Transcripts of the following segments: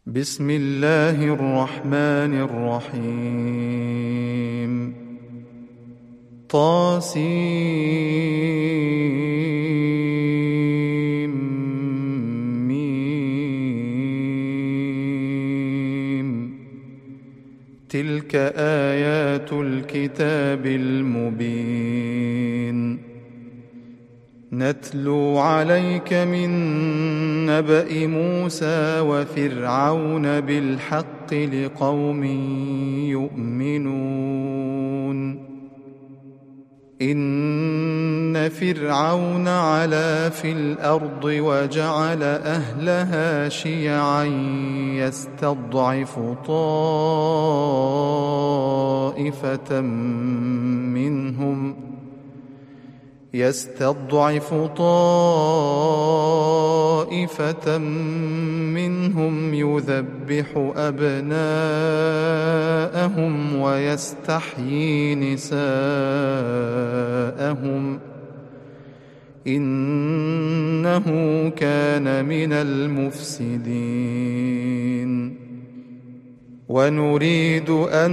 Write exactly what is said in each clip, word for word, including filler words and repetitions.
بسم الله الرحمن الرحيم طاسيم ميم تلك آيات الكتاب المبين نتلو عليك من نبأ موسى وفرعون بالحق لقوم يؤمنون إن فرعون علا في الأرض وجعل أهلها شيعا يستضعف طائفة منهم يستضعف طائفة منهم يذبح أبناءهم ويستحيي نساءهم إنه كان من المفسدين ونريد أن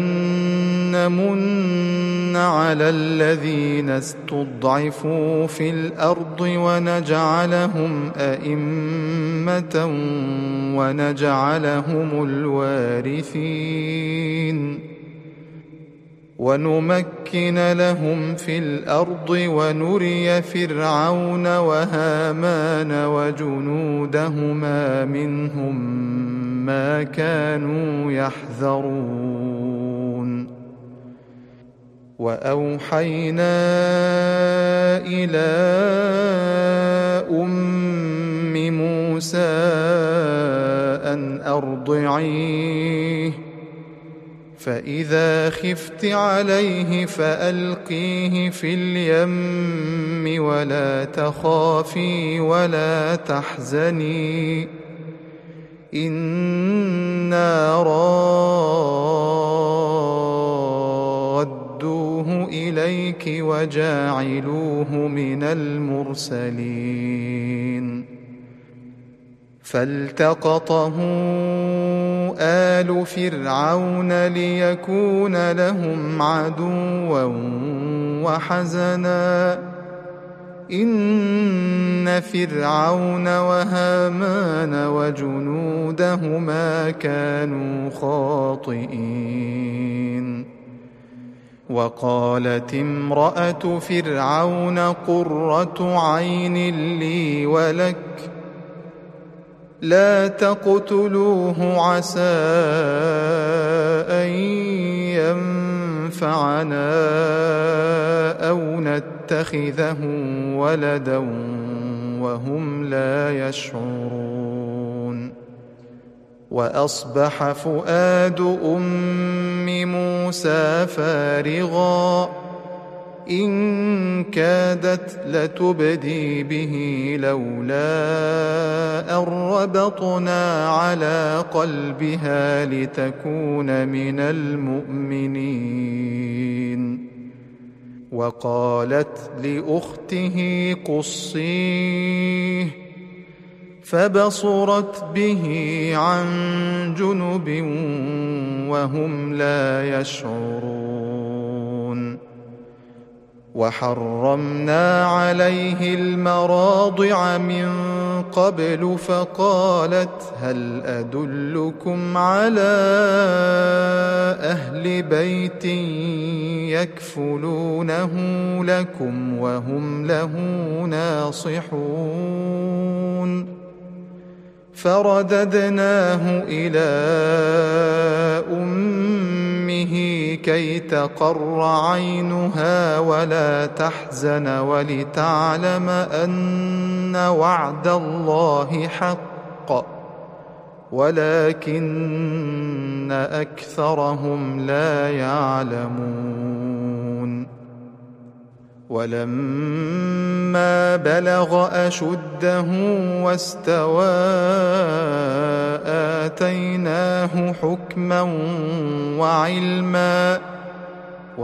نمن على الذين استضعفوا في الأرض ونجعلهم أئمة ونجعلهم الوارثين ونمكن لهم في الأرض ونري فرعون وهامان وجنودهما منهم ما كانوا يحذرون وأوحينا إلى أم موسى أن أرضعيه فإذا خفت عليه فألقيه في اليم ولا تخافي ولا تحزني إنا رادوه إليك وجاعلوه من المرسلين فالتقطه آل فرعون ليكون لهم عدوا وحزنا إن فرعون وهامان وجنودهما كانوا خاطئين وقالت امرأة فرعون قرة عين لي ولك لا تقتلوه عسى أن ينفعنا أو نتخذه ولدا وهم لا يشعرون وأصبح فؤاد أم موسى فارغا إن كادت لتبدي به لولا أن ربطنا على قلبها لتكون من المؤمنين وقالت لأخته قصيه فبصرت به عن جنب وهم لا يشعرون وحرمنا عليه المراضع من قبل فقالت هل أدلكم على أهل بيت يكفلونه لكم وهم له ناصحون فرددناه إلى أمه كي تقر عينها ولا تحزن ولتعلم أن وعد الله حق ولكن أكثرهم لا يعلمون ولما بلغ أشده واستوى آتيناه حكما وعلما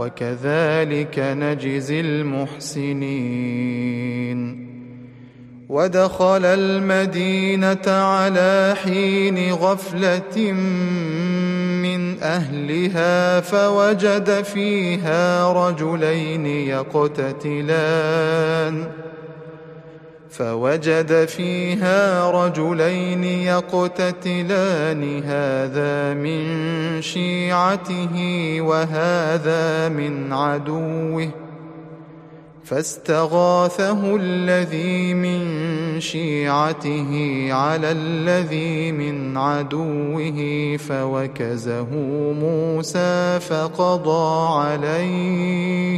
وكذلك نجزي المحسنين ودخل المدينة على حين غفلة من أهلها فوجد فيها رجلين يقتتلان فوجد فيها رجلين يقتتلان هذا من شيعته وهذا من عدوه فاستغاثه الذي من شيعته على الذي من عدوه فوكزه موسى فقضى عليه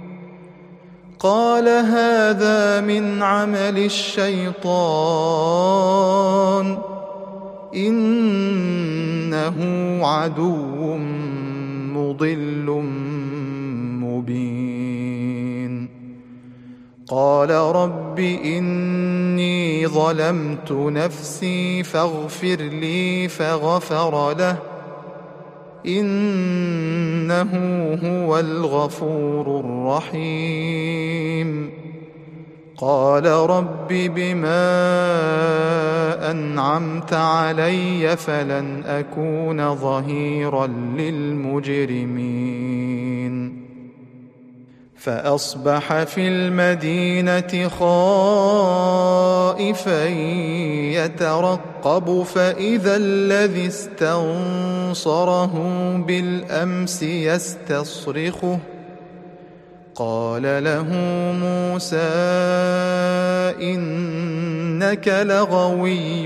قال هذا من عمل الشيطان إنه عدو مضل مبين قال رب إني ظلمت نفسي فاغفر لي فغفر له إنه هو الغفور الرحيم قال رب بما أنعمت علي فلن أكون ظهيرا للمجرمين فأصبح في المدينة خائفا يترقب فإذا الذي استنصره بالأمس يستصرخه قال له موسى إنك لغوي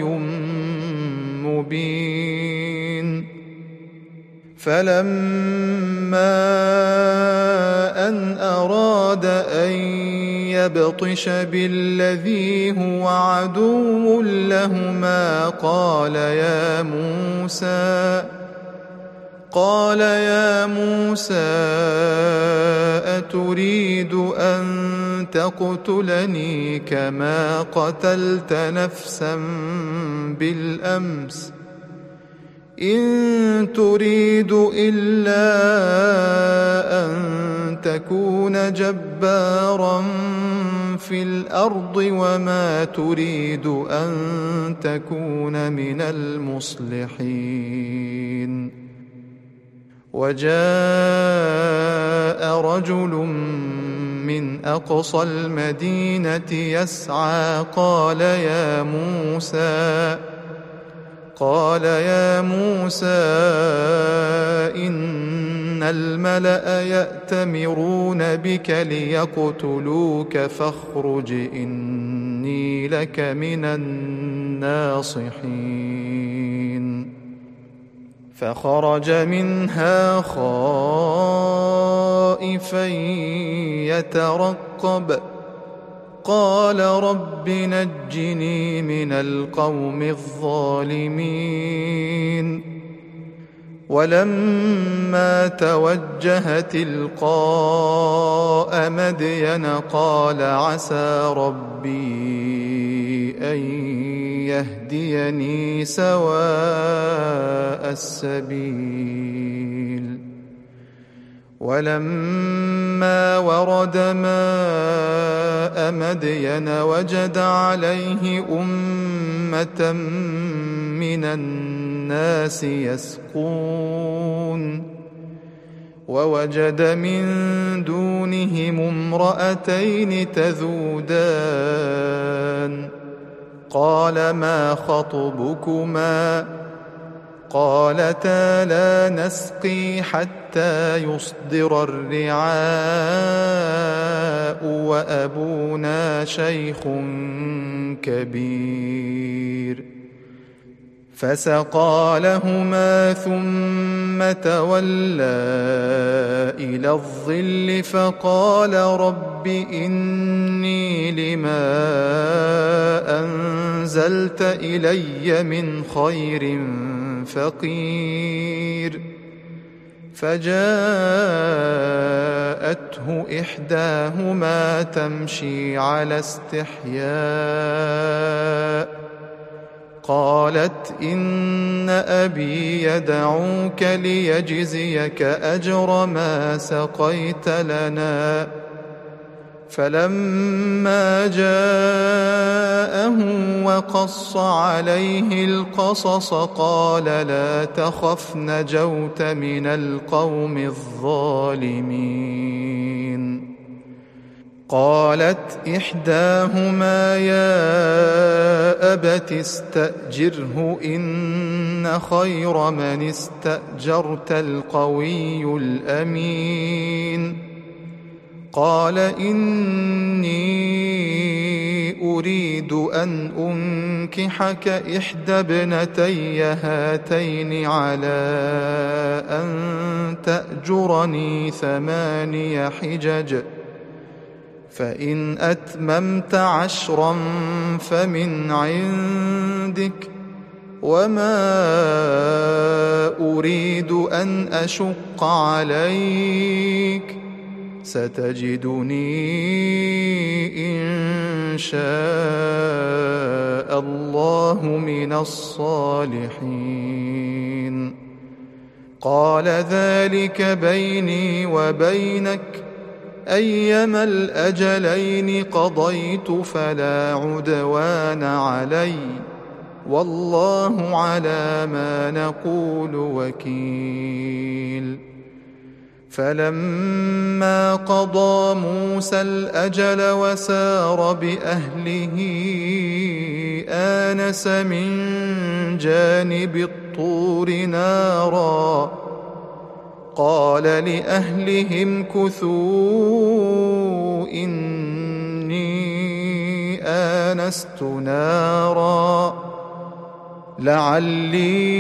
مبين فلما أن أراد أن يبطش بالذي هو عدو لهما قال يا موسى قال يا موسى أتريد أن تقتلني كما قتلت نفسا بالأمس إن تريد إلا أن تكون جبارا في الأرض وما تريد أن تكون من المصلحين وجاء رجل من أقصى المدينة يسعى قال يا موسى قال يا موسى إن الملأ يأتمرون بك ليقتلوك فاخرج إني لك من الناصحين فخرج منها خائفا يترقب قال رب نجني من القوم الظالمين ولما توجه تلقاء مدين قال عسى ربي أن يهديني سواء السبيل ولما ورد ماء مدين وجد عليه أمة من الناس يسقون ووجد من دونهم امرأتين تذودان قال ما خطبكما قالتا لا نسقي حتى يصدر الرعاء وأبونا شيخ كبير فسقى لهما ثم تولى إلى الظل فقال رب إني لما أنزلت إلي من خير فقير فجاءته إحداهما تمشي على استحياء قالت إن أبي يدعوك ليجزيك أجر ما سقيت لنا فلما جاءه وقص عليه القصص قال لا تخف نجوت من القوم الظالمين. قالت إحداهما يا أبت استأجره إن خير من استأجرت القوي الأمين. قال إني أريد أن أنكحك إحدى ابنتي هاتين على أن تأجرني ثماني حجج فإن أتممت عشرا فمن عندك وما أريد أن أشق عليك ستجدني إن شاء الله من الصالحين. قال ذلك بيني وبينك أيما الأجلين قضيت فلا عدوان علي والله على ما نقول وكيل. فلما قضى موسى الأجل وسار بأهله آنس من جانب الطور نارا قال لأهلهم كثوا إني آنست نارا لعلي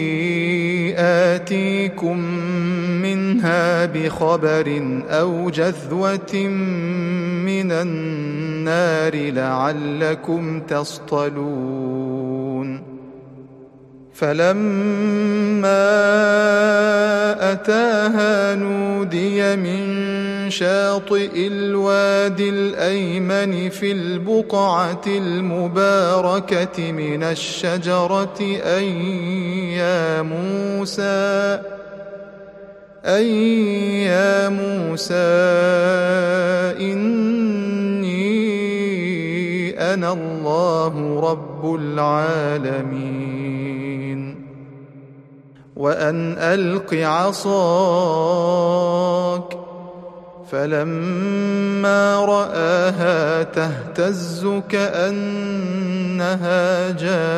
آتيكم منها بخبر أو جذوة من النار لعلكم تصطلون. فلما أتاها نودي من شاطئ الوادي الأيمن في البقعة المباركة من الشجرة أن يا موسى أن يا موسى إني أنا الله رب العالمين وأن ألق عصاك فلما رآها تهتز كأنها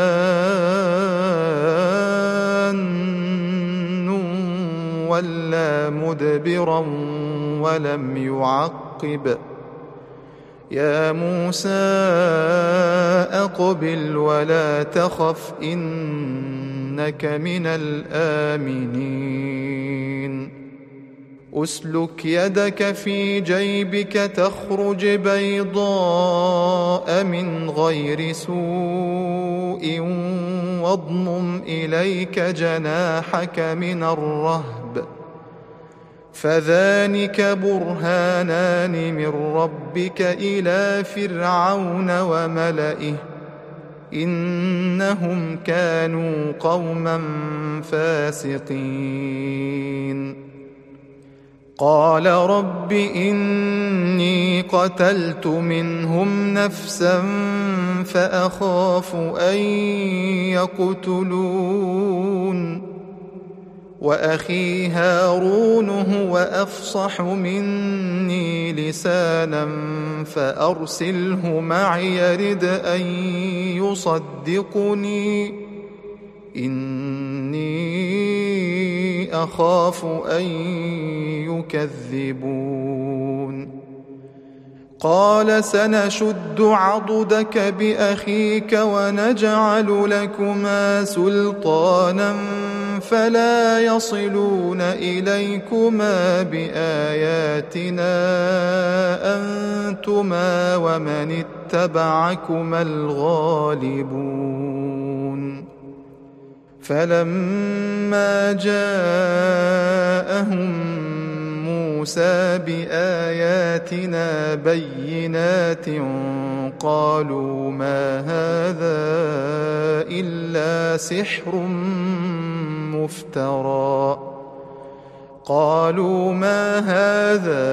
جان ولا مدبرا ولم يعقب يا موسى أقبل ولا تخف إنك من الآمنين. أسلك يدك في جيبك تخرج بيضاء من غير سوء واضمم إليك جناحك من الرهب فذلك برهانان من ربك إلى فرعون وملئه إنهم كانوا قوما فاسقين. قال رب إني قتلت منهم نفسا فأخاف أن يقتلون وأخي هارون هو أفصح مني لسانا فأرسله معي يرد أن يصدقني إني أخاف أن يكذبون. قال سنشد عضدك بأخيك ونجعل لكما سلطانا فلا يصلون إليكما بآياتنا أنتما ومن اتبعكما الغالبون. فلما جاءهم موسى بآياتنا بينات قالوا ما هذا إلا سحر مفترى قالوا ما هذا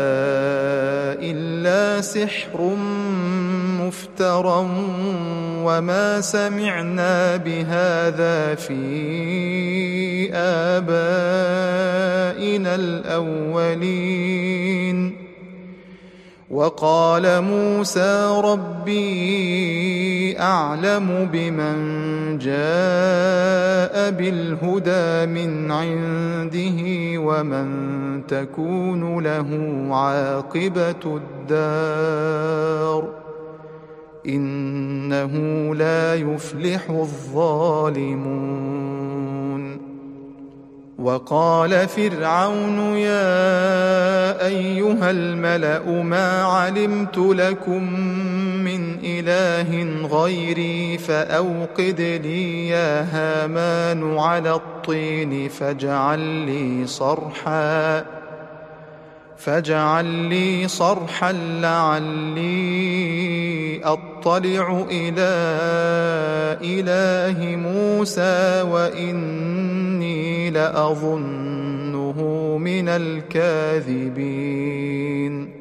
إلا سحر مفترى وما سمعنا بهذا في آبائنا الأولين. وقال موسى ربي أعلم بمن جاء بالهدى من عنده ومن تكون له عاقبة الدار إنه لا يفلح الظالمون. وقال فرعون يا أيها الملأ ما علمت لكم من إله غيري فأوقد لي يا هامان على الطين فاجعل لي صرحا فاجعل لي صرحا لعلي أطلع إلى إله موسى وإني لأظنه من الكاذبين.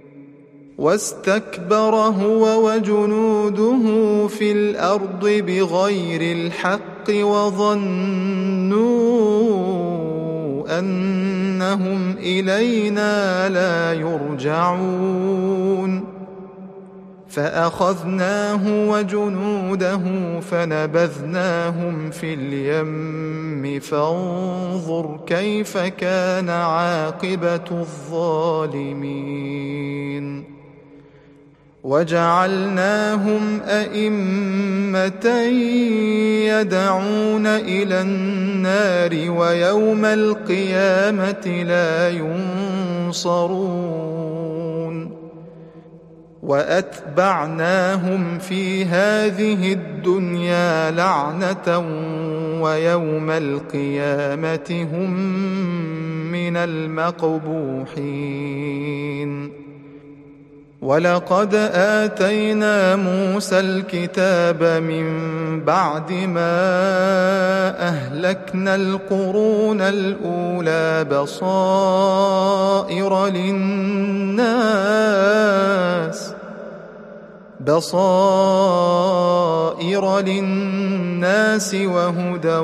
واستكبر هو وجنوده في الأرض بغير الحق وظنوا أنهم إلينا لا يرجعون فأخذناه وجنوده فنبذناهم في اليم فانظر كيف كان عاقبة الظالمين. وجعلناهم أئمة يدعون إلى النار ويوم القيامة لا ينصرون. وأتبعناهم في هذه الدنيا لعنة ويوم القيامة هم من المقبوحين. ولقد آتينا موسى الكتاب من بعد ما أهلكنا القرون الأولى بصائر للناس بصائر للناس وهدى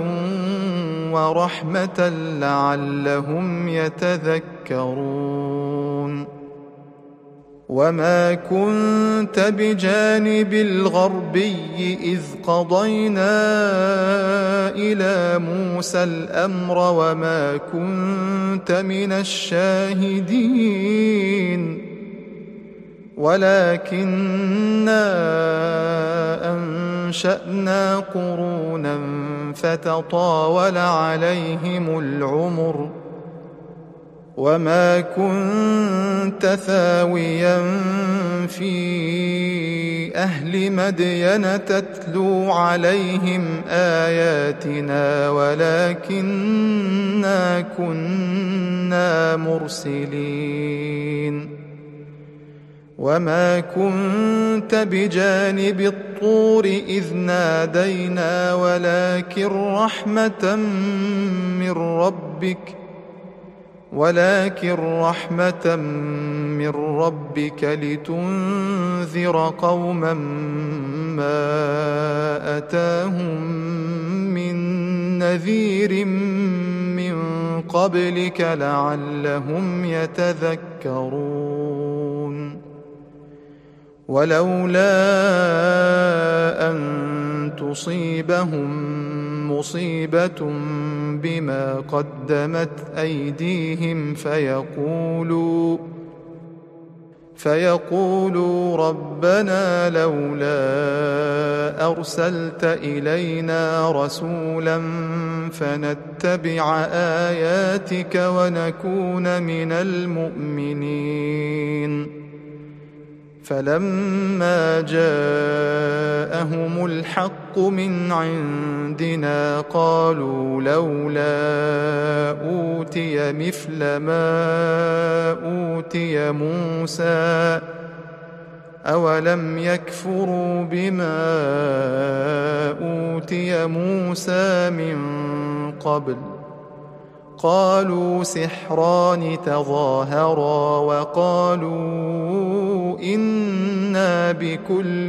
ورحمة لعلهم يتذكرون. وما كنت بجانب الغربي إذ قضينا إلى موسى الأمر وما كنت من الشاهدين ولكننا أنشأنا قرونا فتطاول عليهم العمر وما كنت ثاويا في أهل مدين تتلو عليهم آياتنا ولكننا كنا مرسلين. وما كنت بجانب الطور إذ نادينا ولكن رحمة من ربك ولكن رحمة من ربك لتنذر قوما ما أتاهم من نذير من قبلك لعلهم يتذكرون. ولولا أن تصيبهم مصيبة بما قدمت أيديهم فيقولوا فيقولوا ربنا لولا أرسلت إلينا رسولا فنتبع آياتك ونكون من المؤمنين. فلما جاءهم الحق من عندنا قالوا لولا أوتي مثل ما أوتي موسى أولم يكفروا بما أوتي موسى من قبل قالوا سحران تظاهرا وقالوا إنا بكل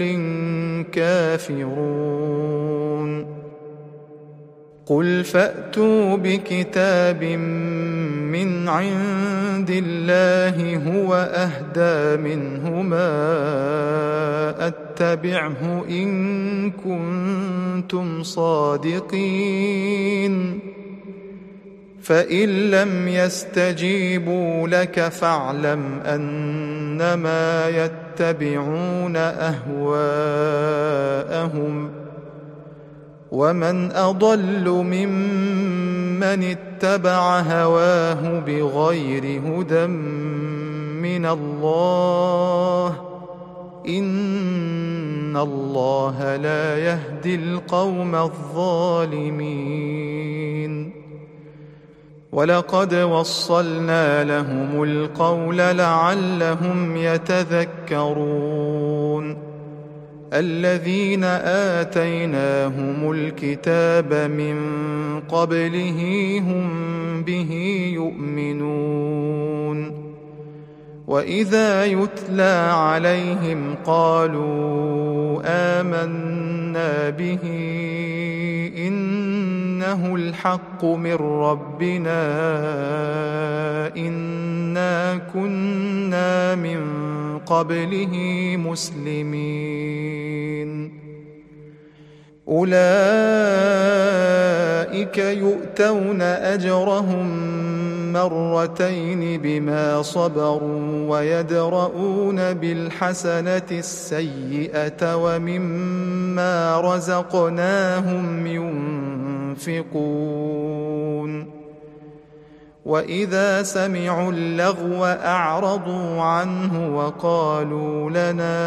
كافرون قل فأتوا بكتاب من عند الله هو أهدى منهما أتبعه إن كنتم صادقين فإن لم يستجيبوا لك فاعلم أنما يتبعون أهواءهم ومن أضل ممن اتبع هواه بغير هدى من الله إن الله لا يهدي القوم الظالمين ولقد وصلنا لهم القول لعلهم يتذكرون الذين آتيناهم الكتاب من قبله هم به يؤمنون وإذا يتلى عليهم قالوا آمنا به إنه الحق من ربنا إنا كنا من قبله مسلمين أولئك يؤتون أجرهم مرتين بما صبروا ويدرؤون بالحسنة السيئة ومما رزقناهم ينفقون وإذا سمعوا اللغو أعرضوا عنه وقالوا لنا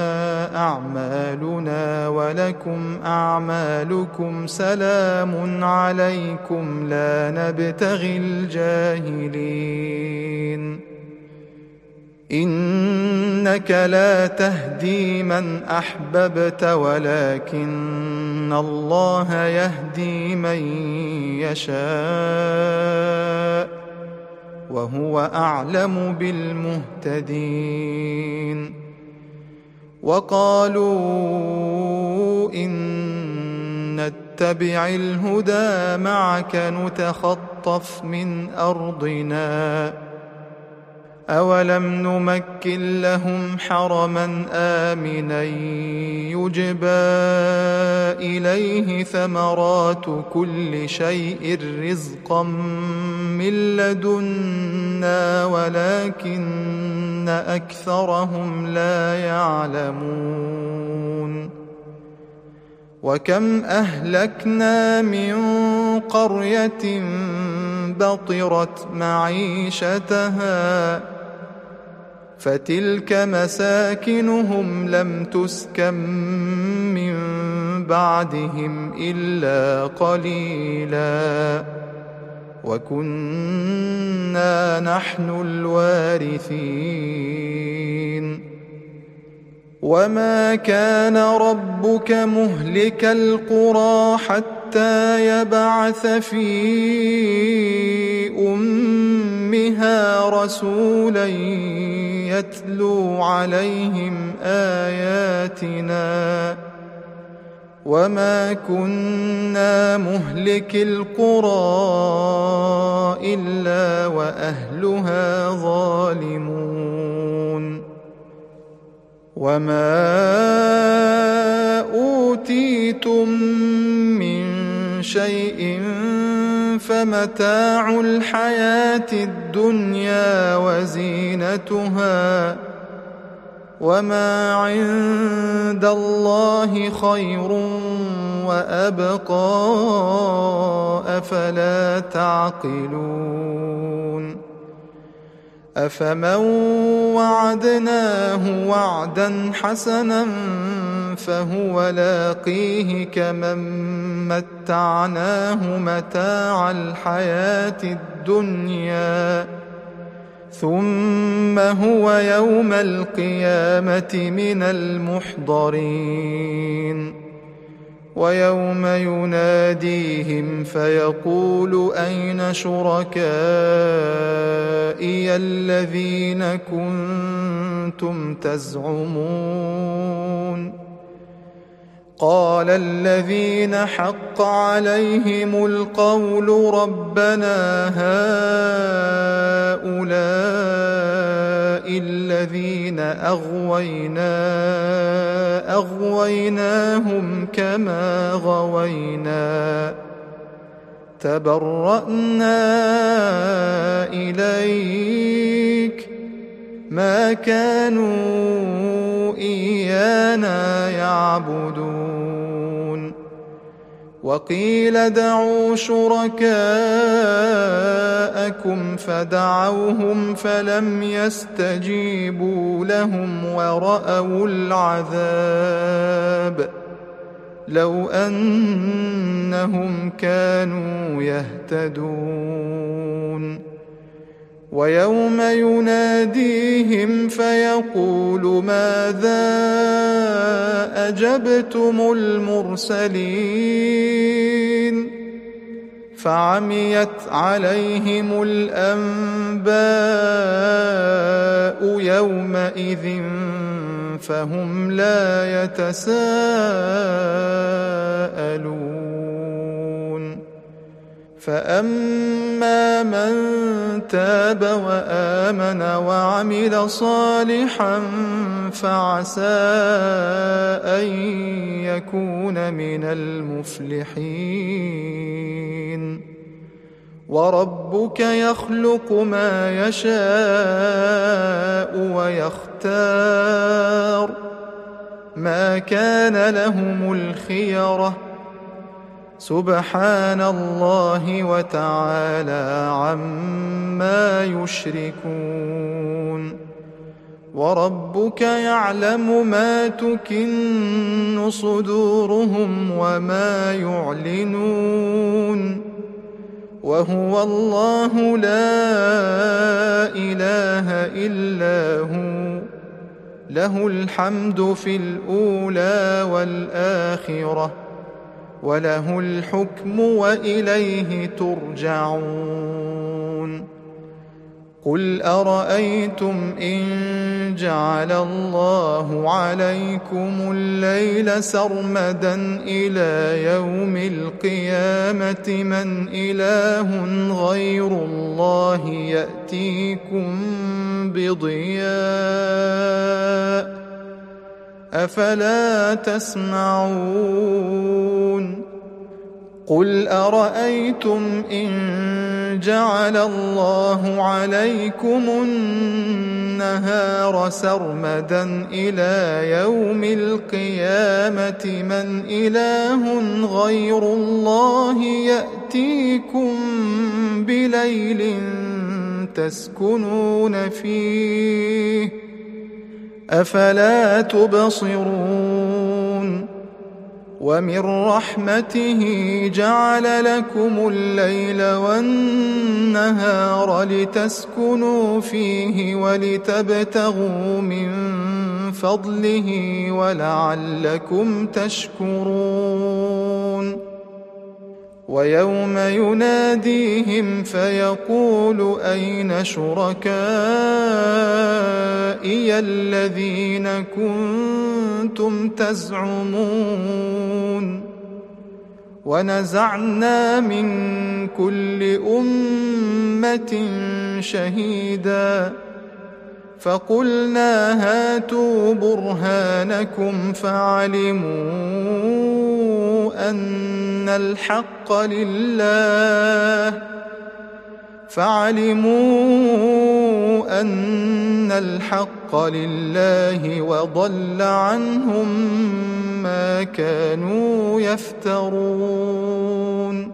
أعمالنا ولكم أعمالكم سلام عليكم لا نبتغي الجاهلين إنك لا تهدي من أحببت ولكن الله يهدي من يشاء وهو أعلم بالمهتدين وقالوا إن نتبع الهدى معك نتخطف من أرضنا أولم نمكن لهم حرما آمنا يجبى إليه ثمرات كل شيء رزقا من لدنا ولكن أكثرهم لا يعلمون وكم أهلكنا من قرية بطرت معيشتها فتلك مساكنهم لم تسكن من بعدهم إلا قليلا وكنا نحن الوارثين وما كان ربك مهلك القرى حتى يبعث في أمها رسولا يتلو عليهم آياتنا وما كنا مهلك القرى إلا وأهلها ظالمون وما أوتيتم من شيء فمتاع الحياة الدنيا وزينتها وما عند الله خير وأبقى أفلا تعقلون أفمن وعدناه وعدا حسنا فهو لاقيه كمن متعناه متاع الحياة الدنيا ثم هو يوم القيامة من المحضرين ويوم يناديهم فيقول أين شركائي الذين كنتم تزعمون قال الذين حق عليهم القول ربنا هؤلاء الذين أغوينا أغويناهم كما غوينا تبرأنا إليك ما كانوا إيانا يعبدون وقيل ادعوا شركاءكم فدعوهم فلم يستجيبوا لهم ورأوا العذاب لو أنهم كانوا يهتدون ويوم يناديهم فيقول ماذا أجبتم المرسلين فعميت عليهم الأنباء يومئذ فهم لا يتساءلون فأما من تاب وآمن وعمل صالحا فعسى أن يكون من المفلحين وربك يخلق ما يشاء ويختار ما كان لهم الخيرة سبحان الله وتعالى عما يشركون وربك يعلم ما تكن صدورهم وما يعلنون وهو الله لا إله إلا هو له الحمد في الأولى والآخرة وله الحكم وإليه ترجعون قل أرأيتم إن جعل الله عليكم الليل سرمدا إلى يوم القيامة من إله غير الله يأتيكم بضياء أفلا تسمعون قل أرأيتم إن جعل الله عليكم النهار سرمدا إلى يوم القيامة من إله غير الله يأتيكم بليل تسكنون فيه أفلا تبصرون ومن رحمته جعل لكم الليل والنهار لتسكنوا فيه ولتبتغوا من فضله ولعلكم تشكرون ويوم يناديهم فيقول أين شركائي الذين كنتم تزعمون ونزعنا من كل أمة شهيدا فقلنا هاتوا برهانكم فعلموا أن الحق لله فعلموا أن الحق لله وضل عنهم ما كانوا يفترون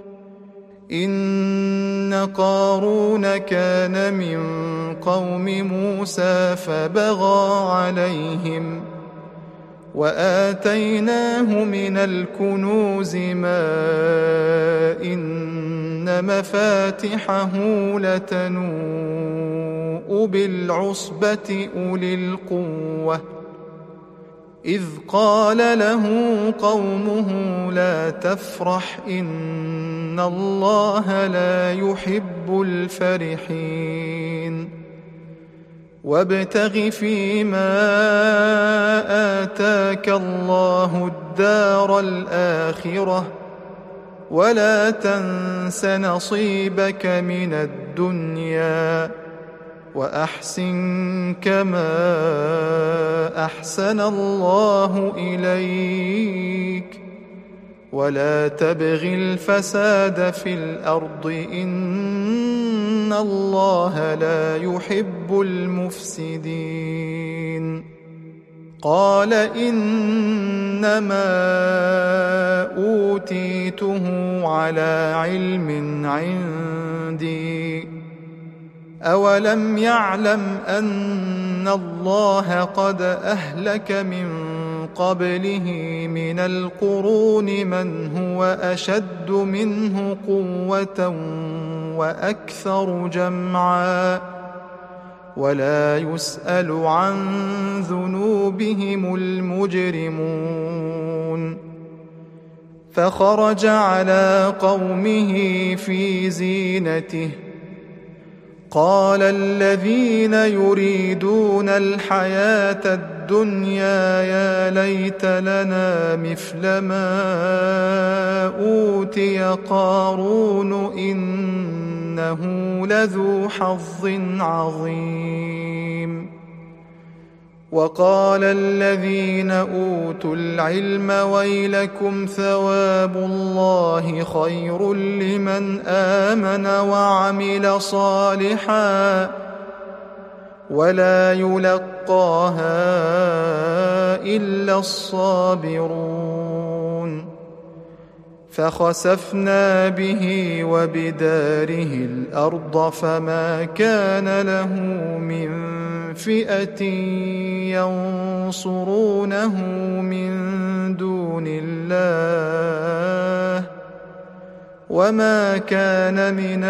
إن قارون كان من قوم موسى فبغى عليهم وآتيناه من الكنوز ما إن مفاتحه لتنوء بالعصبة أولي القوة إذ قال له قومه لا تفرح إن الله لا يحب الفرحين وابتغ فيما آتاك الله الدار الآخرة ولا تنس نصيبك من الدنيا وأحسن كما أحسن الله إليك ولا تبغ الفساد في الأرض إن الله لا يحب المفسدين قال إنما أوتيته على علم عندي أولم يعلم أن الله قد أهلك من قبله من القرون من هو أشد منه قوة وأكثر جمعا ولا يسأل عن ذنوبهم المجرمون فخرج على قومه في زينته قال الذين يريدون الحياة الدنيا يا ليت لنا مثل ما أوتي قارون إنه لذو حظ عظيم وقال الذين أوتوا العلم ويلكم ثواب الله خير لمن آمن وعمل صالحا ولا يلقاها إلا الصابرون فخسفنا به وبداره الأرض فما كان له من فئة ينصرونه من دون الله وما كان من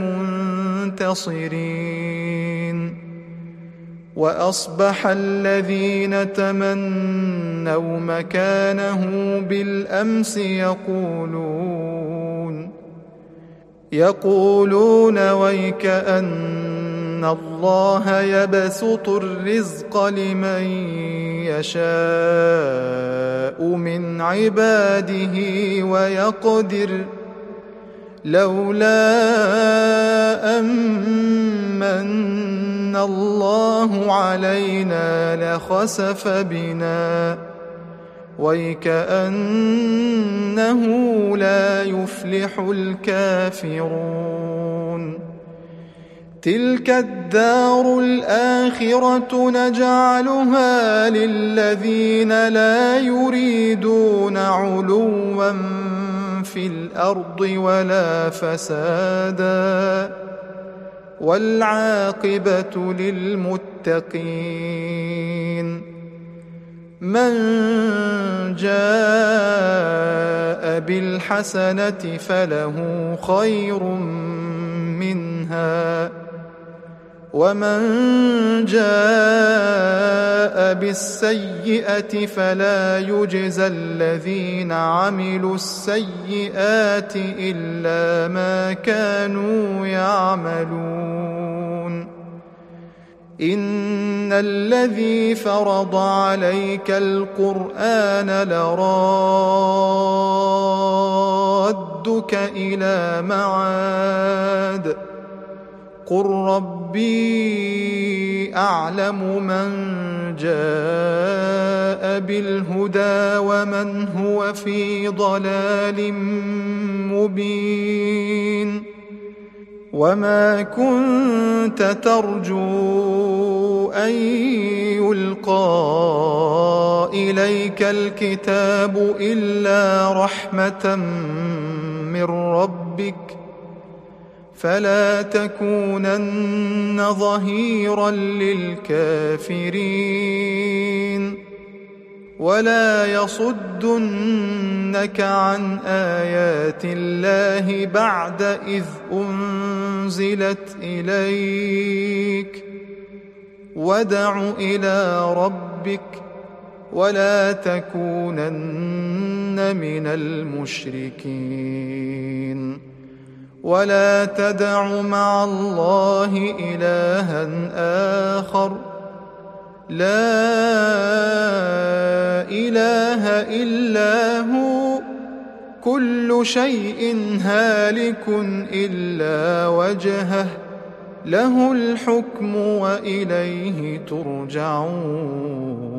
المنتصرين وأصبح الذين تمنوا مكانه بالأمس يقولون يقولون ويكأن الله يبسط الرزق لمن يشاء من عباده ويقدر لولا أمن الله علينا لخسف بنا ويكأنه لا يفلح الكافرون تلك الدار الآخرة نجعلها للذين لا يريدون علوا في الأرض ولا فسادا والعاقبة للمتقين من جاء بالحسنة فله خير منها ومن جاء بالسيئة فلا يجزى الذين عملوا السيئات إلا ما كانوا يعملون إن الذي فرض عليك القرآن لرادك إلى معاد قل ربي أعلم من جاء بالهدى ومن هو في ضلال مبين وما كنت ترجو أن يلقى إليك الكتاب إلا رحمة من ربك فلا تكونن ظهيرا للكافرين ولا يصدنك عن آيات الله بعد إذ أنزلت إليك وادع إلى ربك ولا تكونن من المشركين ولا تدع مع الله إلها آخر لا إله إلا هو كل شيء هالك إلا وجهه له الحكم وإليه ترجعون